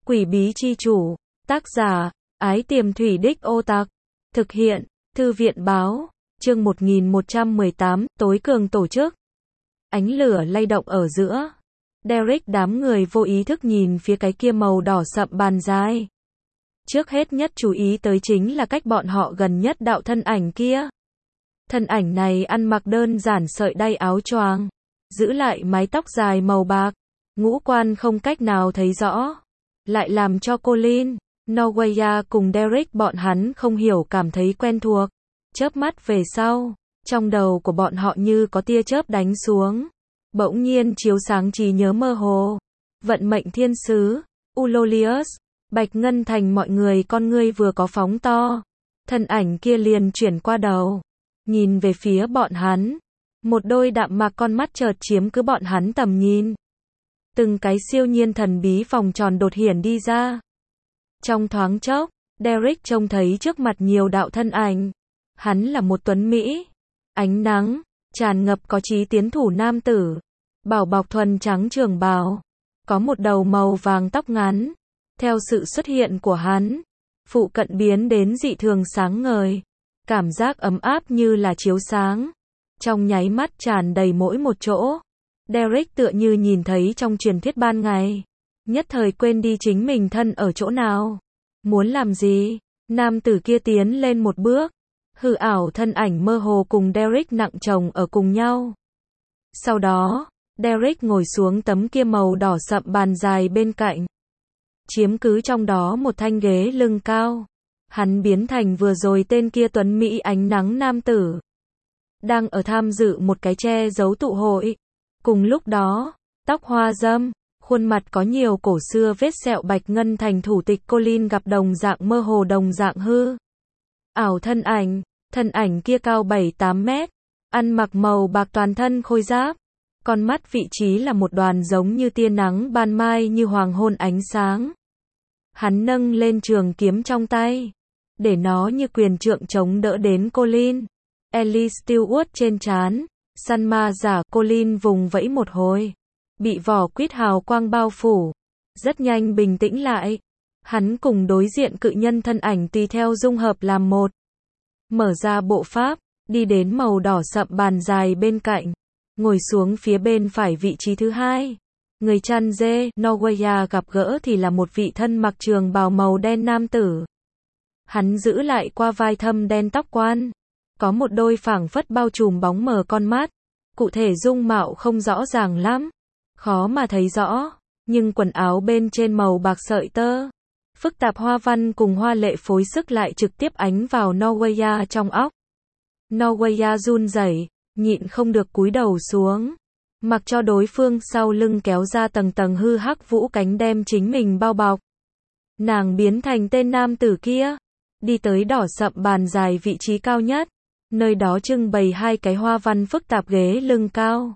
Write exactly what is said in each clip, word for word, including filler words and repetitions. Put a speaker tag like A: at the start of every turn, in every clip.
A: Quỷ bí chi chủ, tác giả, Ái Tiềm Thủy Đích Ô Tạc, thực hiện, Thư viện báo, chương một nghìn một trăm mười tám, tối cường tổ chức. Ánh lửa lay động ở giữa. Derek đám người vô ý thức nhìn phía cái kia màu đỏ sậm bàn dài. Trước hết nhất chú ý tới chính là cách bọn họ gần nhất đạo thân ảnh kia. Thân ảnh này ăn mặc đơn giản sợi đay áo choàng, giữ lại mái tóc dài màu bạc, ngũ quan không cách nào thấy rõ, lại làm cho Colin, Norwaya cùng Derek bọn hắn không hiểu cảm thấy quen thuộc. Chớp mắt về sau, trong đầu của bọn họ như có tia chớp đánh xuống, bỗng nhiên chiếu sáng trí nhớ mơ hồ. Vận mệnh thiên sứ, Ulolius, Bạch Ngân Thành mọi người con ngươi vừa có phóng to, thân ảnh kia liền chuyển qua đầu, nhìn về phía bọn hắn. Một đôi đạm mạc con mắt chợt chiếm cứ bọn hắn tầm nhìn. Từng cái siêu nhiên thần bí vòng tròn đột hiển đi ra. Trong thoáng chốc, Derek trông thấy trước mặt nhiều đạo thân ảnh. Hắn là một tuấn Mỹ, ánh nắng, tràn ngập có chí tiến thủ nam tử. Bảo bọc thuần trắng trường bào, có một đầu màu vàng tóc ngắn. Theo sự xuất hiện của hắn, phụ cận biến đến dị thường sáng ngời. Cảm giác ấm áp như là chiếu sáng. Trong nháy mắt tràn đầy mỗi một chỗ. Derek tựa như nhìn thấy trong truyền thuyết ban ngày. Nhất thời quên đi chính mình thân ở chỗ nào. Muốn làm gì? Nam tử kia tiến lên một bước. Hư ảo thân ảnh mơ hồ cùng Derek nặng chồng ở cùng nhau. Sau đó, Derek ngồi xuống tấm kia màu đỏ sậm bàn dài bên cạnh. Chiếm cứ trong đó một thanh ghế lưng cao. Hắn biến thành vừa rồi tên kia tuấn Mỹ ánh nắng nam tử. Đang ở tham dự một cái che giấu tụ hội. Cùng lúc đó, tóc hoa râm, khuôn mặt có nhiều cổ xưa vết sẹo Bạch Ngân Thành thủ tịch Colin gặp đồng dạng mơ hồ đồng dạng hư. Ảo thân ảnh, thân ảnh kia cao bảy tám mét, ăn mặc màu bạc toàn thân khôi giáp. Con mắt vị trí là một đoàn giống như tia nắng ban mai như hoàng hôn ánh sáng. Hắn nâng lên trường kiếm trong tay, để nó như quyền trượng chống đỡ đến Colin. Ellie Stewart trên trán, săn ma giả Colin vùng vẫy một hồi, bị vỏ quýt hào quang bao phủ, rất nhanh bình tĩnh lại. Hắn cùng đối diện cự nhân thân ảnh tùy theo dung hợp làm một. Mở ra bộ pháp, đi đến màu đỏ sậm bàn dài bên cạnh, ngồi xuống phía bên phải vị trí thứ hai. Người chăn dê, Norwaya gặp gỡ thì là một vị thân mặc trường bào màu đen nam tử. Hắn giữ lại qua vai thâm đen tóc quan. Có một đôi phảng phất bao trùm bóng mờ con mắt. Cụ thể dung mạo không rõ ràng lắm, khó mà thấy rõ, nhưng quần áo bên trên màu bạc sợi tơ, phức tạp hoa văn cùng hoa lệ phối sức lại trực tiếp ánh vào Norwaya trong óc. Norwaya run rẩy, nhịn không được cúi đầu xuống, mặc cho đối phương sau lưng kéo ra tầng tầng hư hắc vũ cánh đem chính mình bao bọc. Nàng biến thành tên nam tử kia, đi tới đỏ sậm bàn dài vị trí cao nhất. Nơi đó trưng bày hai cái hoa văn phức tạp ghế lưng cao.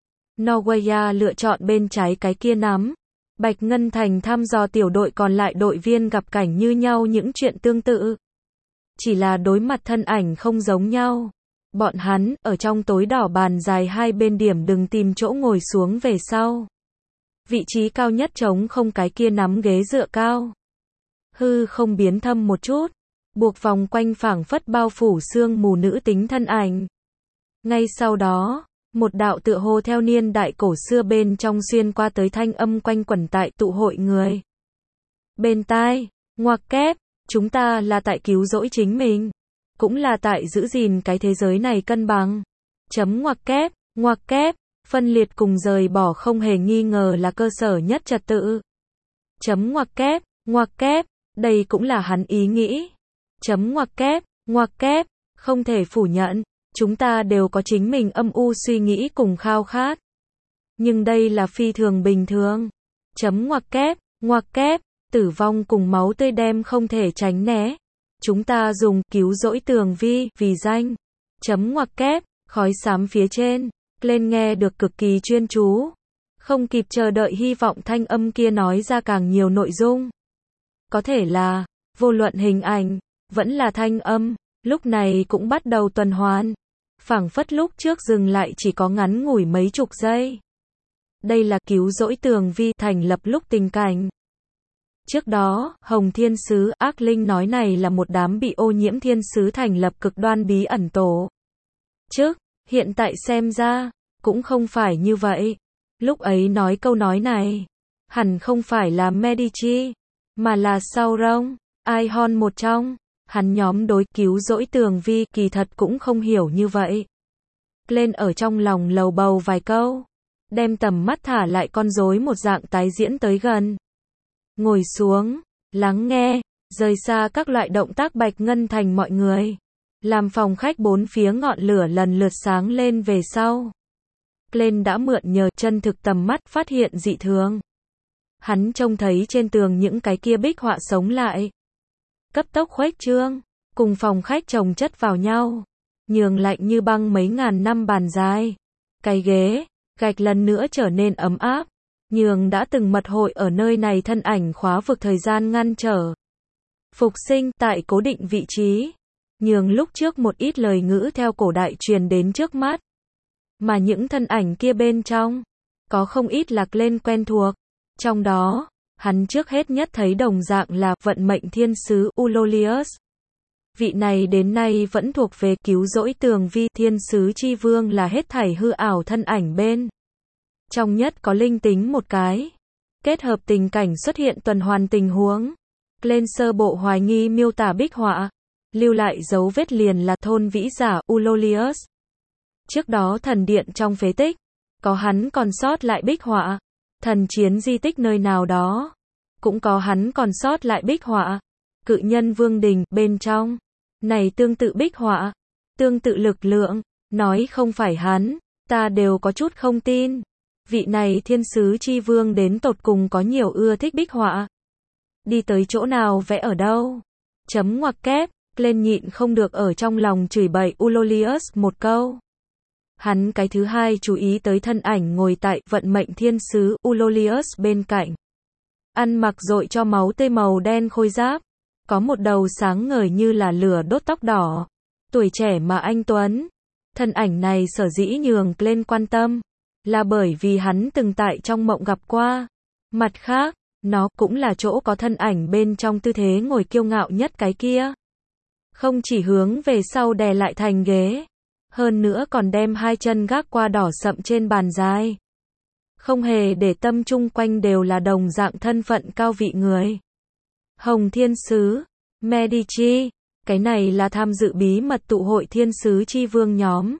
A: Norwaya lựa chọn bên trái cái kia nắm. Bạch Ngân Thành thăm dò tiểu đội còn lại đội viên gặp cảnh như nhau những chuyện tương tự. Chỉ là đối mặt thân ảnh không giống nhau. Bọn hắn, ở trong tối đỏ bàn dài hai bên điểm đừng tìm chỗ ngồi xuống về sau. Vị trí cao nhất trống không cái kia nắm ghế dựa cao. Hư không biến thâm một chút. Buộc vòng quanh phảng phất bao phủ sương mù nữ tính thân ảnh. Ngay sau đó, một đạo tựa hồ theo niên đại cổ xưa bên trong xuyên qua tới thanh âm quanh quẩn tại tụ hội người. Bên tai, ngoặc kép, chúng ta là tại cứu rỗi chính mình, cũng là tại giữ gìn cái thế giới này cân bằng. Chấm ngoặc kép, ngoặc kép, phân liệt cùng rời bỏ không hề nghi ngờ là cơ sở nhất trật tự. Chấm ngoặc kép, ngoặc kép, đây cũng là hắn ý nghĩ. Chấm ngoặc kép, ngoặc kép, không thể phủ nhận, chúng ta đều có chính mình âm u suy nghĩ cùng khao khát. Nhưng đây là phi thường bình thường. Chấm ngoặc kép, ngoặc kép, tử vong cùng máu tươi đem không thể tránh né. Chúng ta dùng cứu rỗi tường vi vì danh. Chấm ngoặc kép, khói xám phía trên, lên nghe được cực kỳ chuyên chú. Không kịp chờ đợi hy vọng thanh âm kia nói ra càng nhiều nội dung. Có thể là, vô luận hình ảnh, vẫn là thanh âm, lúc này cũng bắt đầu tuần hoàn. Phảng phất lúc trước dừng lại chỉ có ngắn ngủi mấy chục giây. Đây là cứu rỗi tường vi thành lập lúc tình cảnh. Trước đó, Hồng Thiên Sứ, ác linh nói này là một đám bị ô nhiễm thiên sứ thành lập cực đoan bí ẩn tổ chức, hiện tại xem ra, cũng không phải như vậy. Lúc ấy nói câu nói này, hẳn không phải là Medici, mà là Sauron, Aeon một trong, hắn nhóm đối cứu rỗi Tường Vi kỳ thật cũng không hiểu như vậy. Lên ở trong lòng lầu bầu vài câu, đem tầm mắt thả lại con rối một dạng tái diễn tới gần. Ngồi xuống, lắng nghe, rời xa các loại động tác Bạch Ngân Thành mọi người. Làm phòng khách bốn phía ngọn lửa lần lượt sáng lên về sau. Lên đã mượn nhờ chân thực tầm mắt phát hiện dị thường. Hắn trông thấy trên tường những cái kia bích họa sống lại. Cấp tốc khuếch trương, cùng phòng khách chồng chất vào nhau. Nhường lạnh như băng mấy ngàn năm bàn dài. Cái ghế, gạch lần nữa trở nên ấm áp. Nhường đã từng mật hội ở nơi này thân ảnh khóa vực thời gian ngăn trở. Phục sinh tại cố định vị trí. Nhường lúc trước một ít lời ngữ theo cổ đại truyền đến trước mắt. Mà những thân ảnh kia bên trong, có không ít lạc lên quen thuộc. Trong đó, hắn trước hết nhất thấy đồng dạng là vận mệnh thiên sứ Ulolius. Vị này đến nay vẫn thuộc về cứu rỗi Tường Vi, thiên sứ chi vương là hết thảy hư ảo thân ảnh bên. Trong nhất có linh tính một cái. Kết hợp tình cảnh xuất hiện tuần hoàn tình huống. Lên sơ bộ hoài nghi miêu tả bích họa. Lưu lại dấu vết liền là thôn vĩ giả Ulolius. Trước đó thần điện trong phế tích, có hắn còn sót lại bích họa. Thần chiến di tích nơi nào đó, cũng có hắn còn sót lại bích họa. Cự nhân vương đình bên trong, này tương tự bích họa, tương tự lực lượng, nói không phải hắn, ta đều có chút không tin. Vị này thiên sứ chi vương đến tột cùng có nhiều ưa thích bích họa. Đi tới chỗ nào vẽ ở đâu. Chấm ngoặc kép, lên nhịn không được ở trong lòng chửi bậy Ulolius một câu. Hắn cái thứ hai chú ý tới thân ảnh ngồi tại vận mệnh thiên sứ Ulolius bên cạnh. Ăn mặc dội cho máu tươi màu đen khôi giáp. Có một đầu sáng ngời như là lửa đốt tóc đỏ. Tuổi trẻ mà anh tuấn. Thân ảnh này sở dĩ nhường lên quan tâm. Là bởi vì hắn từng tại trong mộng gặp qua. Mặt khác, nó cũng là chỗ có thân ảnh bên trong tư thế ngồi kiêu ngạo nhất cái kia. Không chỉ hướng về sau đè lại thành ghế. Hơn nữa còn đem hai chân gác qua đỏ sậm trên bàn dài. Không hề để tâm chung quanh đều là đồng dạng thân phận cao vị người. Hồng Thiên Sứ, Medici, cái này là tham dự bí mật tụ hội thiên sứ chi vương nhóm.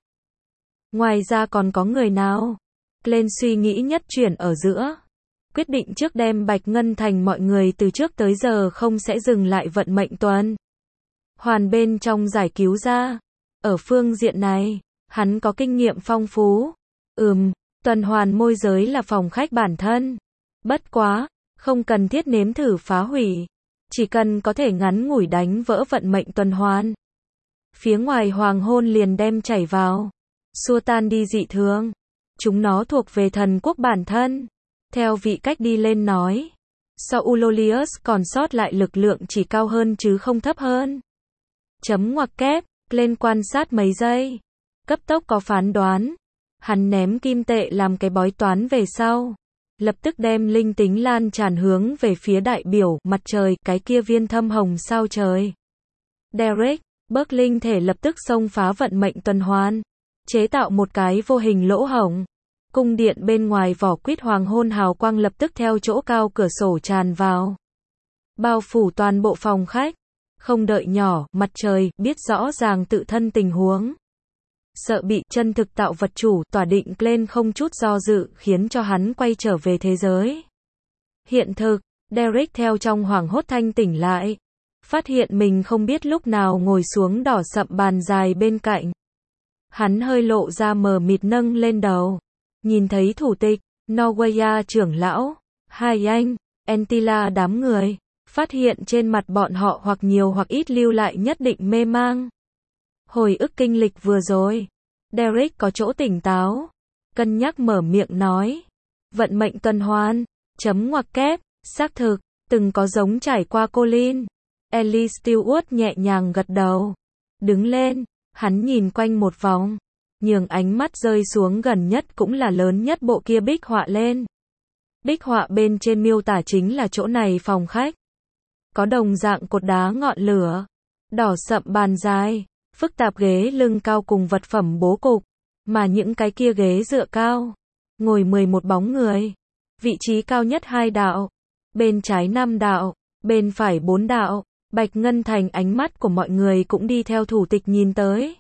A: Ngoài ra còn có người nào? Lên suy nghĩ nhất chuyển ở giữa. Quyết định trước đem Bạch Ngân Thành mọi người từ trước tới giờ không sẽ dừng lại vận mệnh tuần hoàn bên trong giải cứu ra. Ở phương diện này, hắn có kinh nghiệm phong phú. Ừm, tuần hoàn môi giới là phòng khách bản thân. Bất quá, không cần thiết nếm thử phá hủy. Chỉ cần có thể ngắn ngủi đánh vỡ vận mệnh tuần hoàn. Phía ngoài hoàng hôn liền đem chảy vào. Xua tan đi dị thường. Chúng nó thuộc về thần quốc bản thân. Theo vị cách đi lên nói. So Ulolius còn sót lại lực lượng chỉ cao hơn chứ không thấp hơn. Chấm ngoặc kép. Lên quan sát mấy giây. Cấp tốc có phán đoán. Hắn ném kim tệ làm cái bói toán về sau. Lập tức đem linh tính lan tràn hướng về phía đại biểu mặt trời, cái kia viên thâm hồng sao trời. Derek, bớt linh thể lập tức xông phá vận mệnh tuần hoàn. Chế tạo một cái vô hình lỗ hổng. Cung điện bên ngoài vỏ quýt hoàng hôn hào quang lập tức theo chỗ cao cửa sổ tràn vào. Bao phủ toàn bộ phòng khách. Không đợi nhỏ, mặt trời, biết rõ ràng tự thân tình huống. Sợ bị chân thực tạo vật chủ tỏa định lên không chút do dự, khiến cho hắn quay trở về thế giới. Hiện thực, Derek theo trong hoảng hốt thanh tỉnh lại. Phát hiện mình không biết lúc nào ngồi xuống đỏ sậm bàn dài bên cạnh. Hắn hơi lộ ra mờ mịt nâng lên đầu. Nhìn thấy thủ tịch, Norwaya trưởng lão, hai anh, Entila đám người. Phát hiện trên mặt bọn họ hoặc nhiều hoặc ít lưu lại nhất định mê mang. Hồi ức kinh lịch vừa rồi. Derek có chỗ tỉnh táo. Cân nhắc mở miệng nói. Vận mệnh tuần hoàn. Chấm ngoặc kép. Xác thực. Từng có giống trải qua Colin. Ellie Stewart nhẹ nhàng gật đầu. Đứng lên. Hắn nhìn quanh một vòng. Nhường ánh mắt rơi xuống gần nhất cũng là lớn nhất bộ kia bích họa lên. Bích họa bên trên miêu tả chính là chỗ này phòng khách. có đồng dạng cột đá ngọn lửa, đỏ sậm bàn dài, phức tạp ghế lưng cao cùng vật phẩm bố cục, mà những cái kia ghế dựa cao, ngồi mười một bóng người, vị trí cao nhất hai đạo, bên trái năm đạo, bên phải bốn đạo, Bạch Ngân Thành ánh mắt của mọi người cũng đi theo thủ tịch nhìn tới.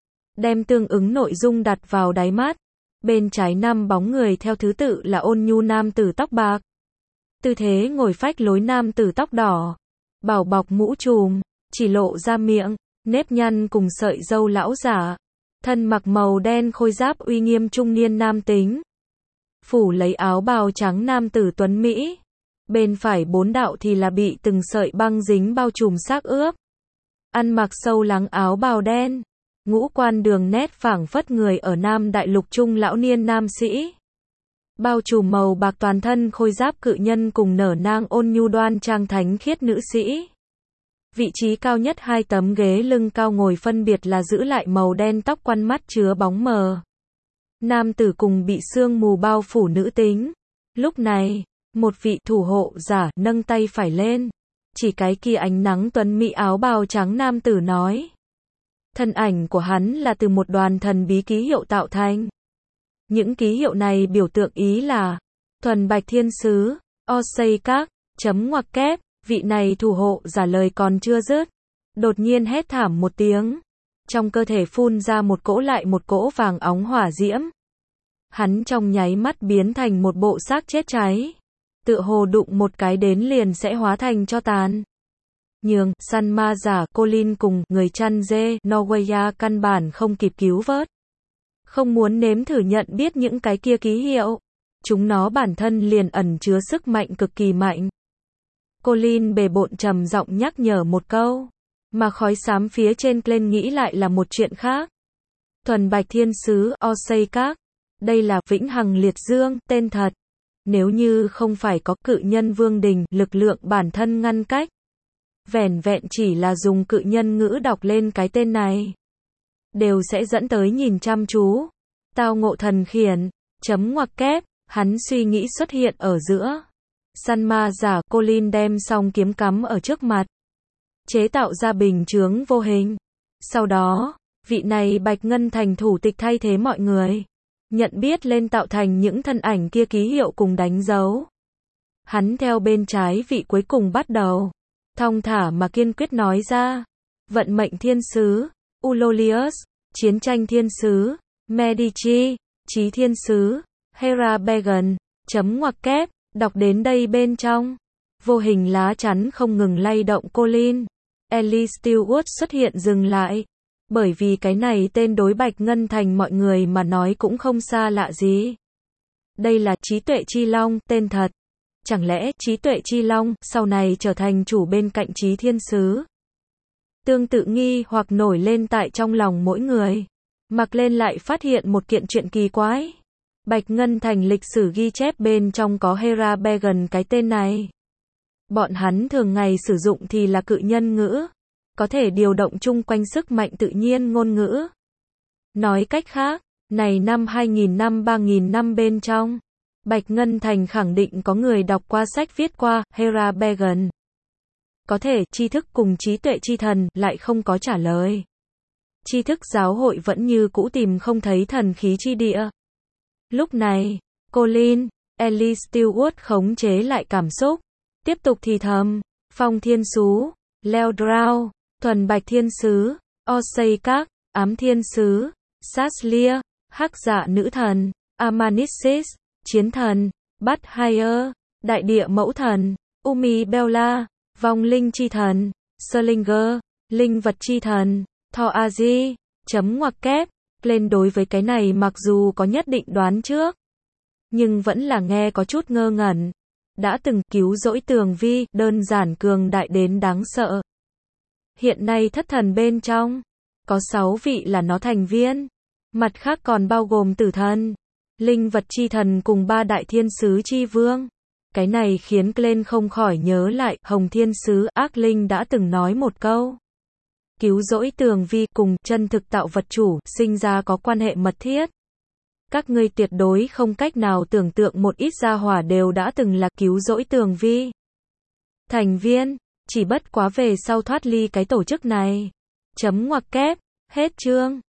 A: Đem tương ứng nội dung đặt vào đáy mắt, bên trái năm bóng người theo thứ tự là ôn nhu nam tử tóc bạc, tư thế ngồi phách lối nam tử tóc đỏ, bảo bọc mũ trùm, chỉ lộ ra miệng, nếp nhăn cùng sợi râu lão giả, thân mặc màu đen khôi giáp uy nghiêm trung niên nam tính, phủ lấy áo bào trắng nam tử tuấn Mỹ. Bên phải bốn đạo thì là bị từng sợi băng dính bao trùm xác ướp, ăn mặc sâu lắng áo bào đen, ngũ quan đường nét phảng phất người ở Nam Đại Lục trung lão niên nam sĩ. Bao trùm màu bạc toàn thân khôi giáp cự nhân cùng nở nang ôn nhu đoan trang thánh khiết nữ sĩ. Vị trí cao nhất hai tấm ghế lưng cao ngồi phân biệt là giữ lại màu đen tóc quăn mắt chứa bóng mờ. Nam tử cùng bị sương mù bao phủ nữ tính. Lúc này, một vị thủ hộ giả nâng tay phải lên, chỉ cái kia ánh nắng tuấn mỹ áo bào trắng nam tử nói. Thân ảnh của hắn là từ một đoàn thần bí ký hiệu tạo thành. Những ký hiệu này biểu tượng ý là thuần bạch thiên sứ, Osei các, chấm ngoặc kép, vị này thủ hộ giả lời còn chưa dứt. Đột nhiên hét thảm một tiếng. Trong cơ thể phun ra một cỗ lại một cỗ vàng óng hỏa diễm. Hắn trong nháy mắt biến thành một bộ xác chết cháy. Tựa hồ đụng một cái đến liền sẽ hóa thành cho tàn. Nhường, săn ma giả, Colin cùng người chăn dê, Norweya căn bản không kịp cứu vớt. Không muốn nếm thử nhận biết những cái kia ký hiệu. Chúng nó bản thân liền ẩn chứa sức mạnh cực kỳ mạnh. Colin bề bộn trầm giọng nhắc nhở một câu. Mà khói xám phía trên lên nghĩ lại là một chuyện khác. Thuần bạch thiên sứ, Osei các. Đây là Vĩnh Hằng Liệt Dương, tên thật. Nếu như không phải có cự nhân vương đình, lực lượng bản thân ngăn cách. Vẻn vẹn chỉ là dùng cự nhân ngữ đọc lên cái tên này. Đều sẽ dẫn tới nhìn chăm chú. Tao ngộ thần khiển, chấm ngoặc kép, hắn suy nghĩ xuất hiện ở giữa. Săn ma giả Colin đem xong kiếm cắm ở trước mặt. Chế tạo ra bình chướng vô hình. Sau đó, vị này Bạch Ngân Thành thủ tịch thay thế mọi người. Nhận biết lên tạo thành những thân ảnh kia ký hiệu cùng đánh dấu. Hắn theo bên trái vị cuối cùng bắt đầu. Thong thả mà kiên quyết nói ra. Vận mệnh thiên sứ, Ulolius, chiến tranh thiên sứ, Medici, trí thiên sứ, Hera Began, chấm ngoặc kép, đọc đến đây bên trong. Vô hình lá chắn không ngừng lay động Colin. Ellie Stewart xuất hiện dừng lại. Bởi vì cái này tên đối Bạch Ngân Thành mọi người mà nói cũng không xa lạ gì. Đây là trí tuệ chi long, tên thật. Chẳng lẽ trí tuệ chi long sau này trở thành chủ bên cạnh trí thiên sứ? Tương tự nghi hoặc nổi lên tại trong lòng mỗi người. Mặc lên lại phát hiện một kiện chuyện kỳ quái. Bạch Ngân Thành lịch sử ghi chép bên trong có Hera Began cái tên này. Bọn hắn thường ngày sử dụng thì là cự nhân ngữ. Có thể điều động chung quanh sức mạnh tự nhiên ngôn ngữ. Nói cách khác, này năm hai nghìn năm ba nghìn năm bên trong, Bạch Ngân Thành khẳng định có người đọc qua sách viết qua Hera Began. Có thể tri thức cùng trí tuệ chi thần lại không có trả lời. Tri thức giáo hội vẫn như cũ tìm không thấy thần khí chi địa. Lúc này, Colin, Ellie Stewart khống chế lại cảm xúc, tiếp tục thì thầm, Phong Thiên Sú, Leo Drow, Thuần Bạch Thiên Sứ, Osei các, Ám Thiên Sứ, Saslia, Hắc Dạ Nữ Thần, Amanissis, Chiến Thần, Bát Haier, Đại Địa Mẫu Thần, Umi Bella, Vong Linh Chi Thần, Slinger, Linh Vật Chi Thần, Thor Azi, chấm ngoặc kép, lên đối với cái này mặc dù có nhất định đoán trước, nhưng vẫn là nghe có chút ngơ ngẩn. Đã từng cứu rỗi Tường Vi, đơn giản cường đại đến đáng sợ. Hiện nay thất thần bên trong, có sáu vị là nó thành viên. Mặt khác còn bao gồm tử thần, linh vật chi thần cùng ba đại thiên sứ chi vương. Cái này khiến Glenn không khỏi nhớ lại, Hồng Thiên Sứ Ác Linh đã từng nói một câu. Cứu rỗi Tường Vi cùng chân thực tạo vật chủ, sinh ra có quan hệ mật thiết. Các ngươi tuyệt đối không cách nào tưởng tượng một ít gia hỏa đều đã từng là cứu rỗi Tường Vi thành viên. Chỉ bất quá về sau thoát ly cái tổ chức này. Chấm ngoặc kép, hết chương.